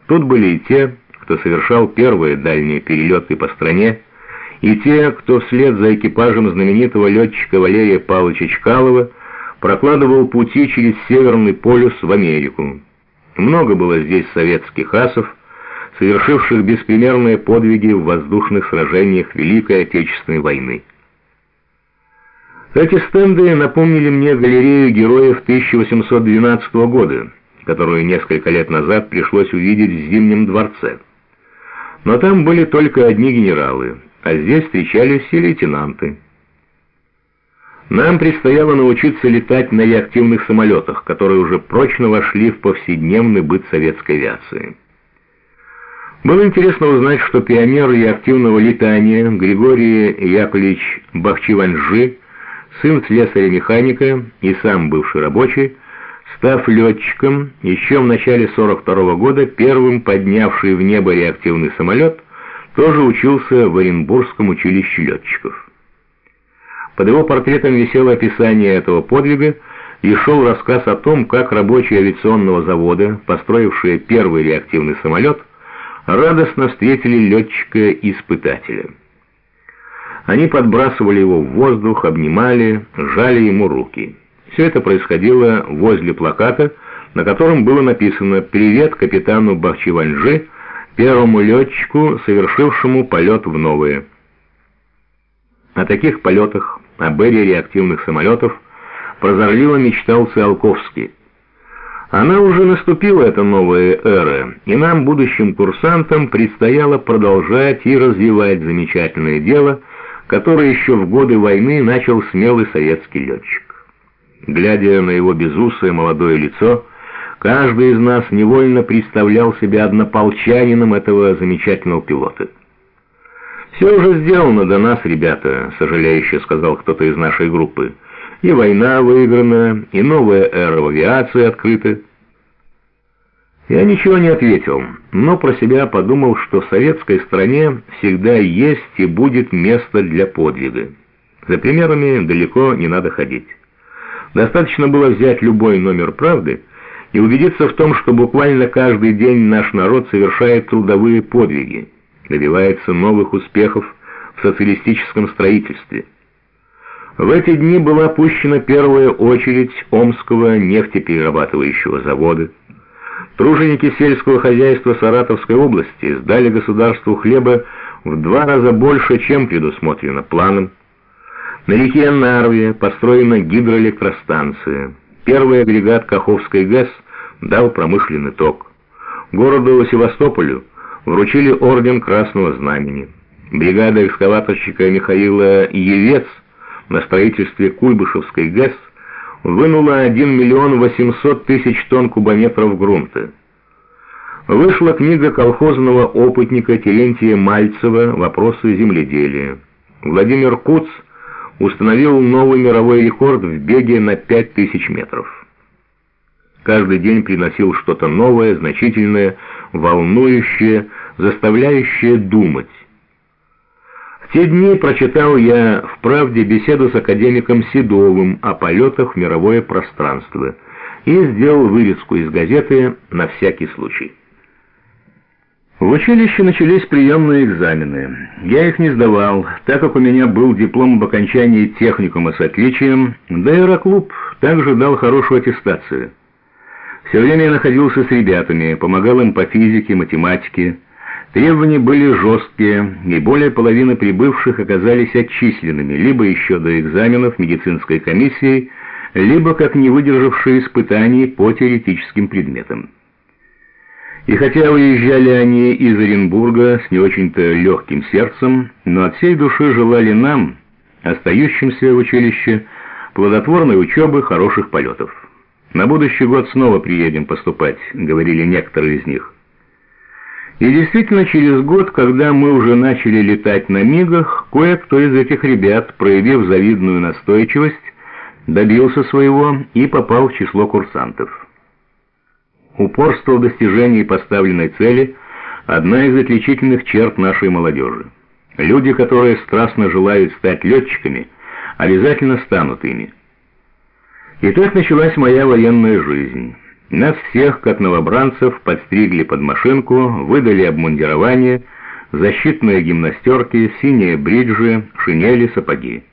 Тут были и те, кто совершал первые дальние перелеты по стране, и те, кто вслед за экипажем знаменитого летчика Валерия Павловича Чкалова прокладывал пути через Северный полюс в Америку. Много было здесь советских асов, совершивших беспримерные подвиги в воздушных сражениях Великой Отечественной войны. Эти стенды напомнили мне галерею героев 1812 года, которую несколько лет назад пришлось увидеть в Зимнем дворце. Но там были только одни генералы, а здесь встречались и лейтенанты. Нам предстояло научиться летать на реактивных самолетах, которые уже прочно вошли в повседневный быт советской авиации. Было интересно узнать, что пионер реактивного летания Григорий Яковлевич Бахчеванжи, сын слесаря-механика и сам бывший рабочий, став летчиком, еще в начале 1942 года первым поднявший в небо реактивный самолет, тоже учился в Оренбургском училище летчиков. Под его портретом висело описание этого подвига и шел рассказ о том, как рабочие авиационного завода, построившие первый реактивный самолет, радостно встретили летчика-испытателя. Они подбрасывали его в воздух, обнимали, жали ему руки. Все это происходило возле плаката, на котором было написано «Привет капитану Бахчеванжи, первому летчику, совершившему полет в новое». О таких полетах, об эре реактивных самолетов, прозорливо мечтал Циолковский. Она уже наступила, эта новая эра, и нам, будущим курсантам, предстояло продолжать и развивать замечательное дело, которое еще в годы войны начал смелый советский летчик. Глядя на его безусое молодое лицо, каждый из нас невольно представлял себя однополчанином этого замечательного пилота. «Все уже сделано до нас, ребята», — сожалеюще сказал кто-то из нашей группы. «И война выиграна, и новая эра в авиации открыта». Я ничего не ответил, но про себя подумал, что в советской стране всегда есть и будет место для подвига. За примерами далеко не надо ходить. Достаточно было взять любой номер «Правды» и убедиться в том, что буквально каждый день наш народ совершает трудовые подвиги, добивается новых успехов в социалистическом строительстве. В эти дни была пущена первая очередь Омского нефтеперерабатывающего завода. Труженики сельского хозяйства Саратовской области сдали государству хлеба в 2 раза больше, чем предусмотрено планом. На реке Нарве построена гидроэлектростанция. Первый агрегат Каховской ГЭС дал промышленный ток. Городу Севастополю вручили орден Красного Знамени. Бригада экскаваторщика Михаила Евец на строительстве Куйбышевской ГЭС вынула 1 миллион 800 тысяч тонн кубометров грунта. Вышла книга колхозного опытника Терентия Мальцева «Вопросы земледелия». Владимир Куц установил новый мировой рекорд в беге на 5000 метров. Каждый день приносил что-то новое, значительное, волнующее, заставляющее думать. В те дни прочитал я в «Правде» беседу с академиком Седовым о полетах в мировое пространство и сделал вырезку из газеты на всякий случай. В училище начались приемные экзамены. Я их не сдавал, так как у меня был диплом об окончании техникума с отличием, да и аэроклуб также дал хорошую аттестацию. Все время я находился с ребятами, помогал им по физике, математике. Требования были жесткие, и более половины прибывших оказались отчисленными либо еще до экзаменов медицинской комиссией, либо как не выдержавшие испытаний по теоретическим предметам. И хотя уезжали они из Оренбурга с не очень-то легким сердцем, но от всей души желали нам, остающимся в училище, плодотворной учебы, хороших полетов. «На будущий год снова приедем поступать», — говорили некоторые из них. И действительно, через год, когда мы уже начали летать на МиГах, кое-кто из этих ребят, проявив завидную настойчивость, добился своего и попал в число курсантов. Упорство в достижении поставленной цели – одна из отличительных черт нашей молодежи. Люди, которые страстно желают стать летчиками, обязательно станут ими. И так началась моя военная жизнь. Нас всех, как новобранцев, подстригли под машинку, выдали обмундирование, защитные гимнастерки, синие бриджи, шинели, сапоги.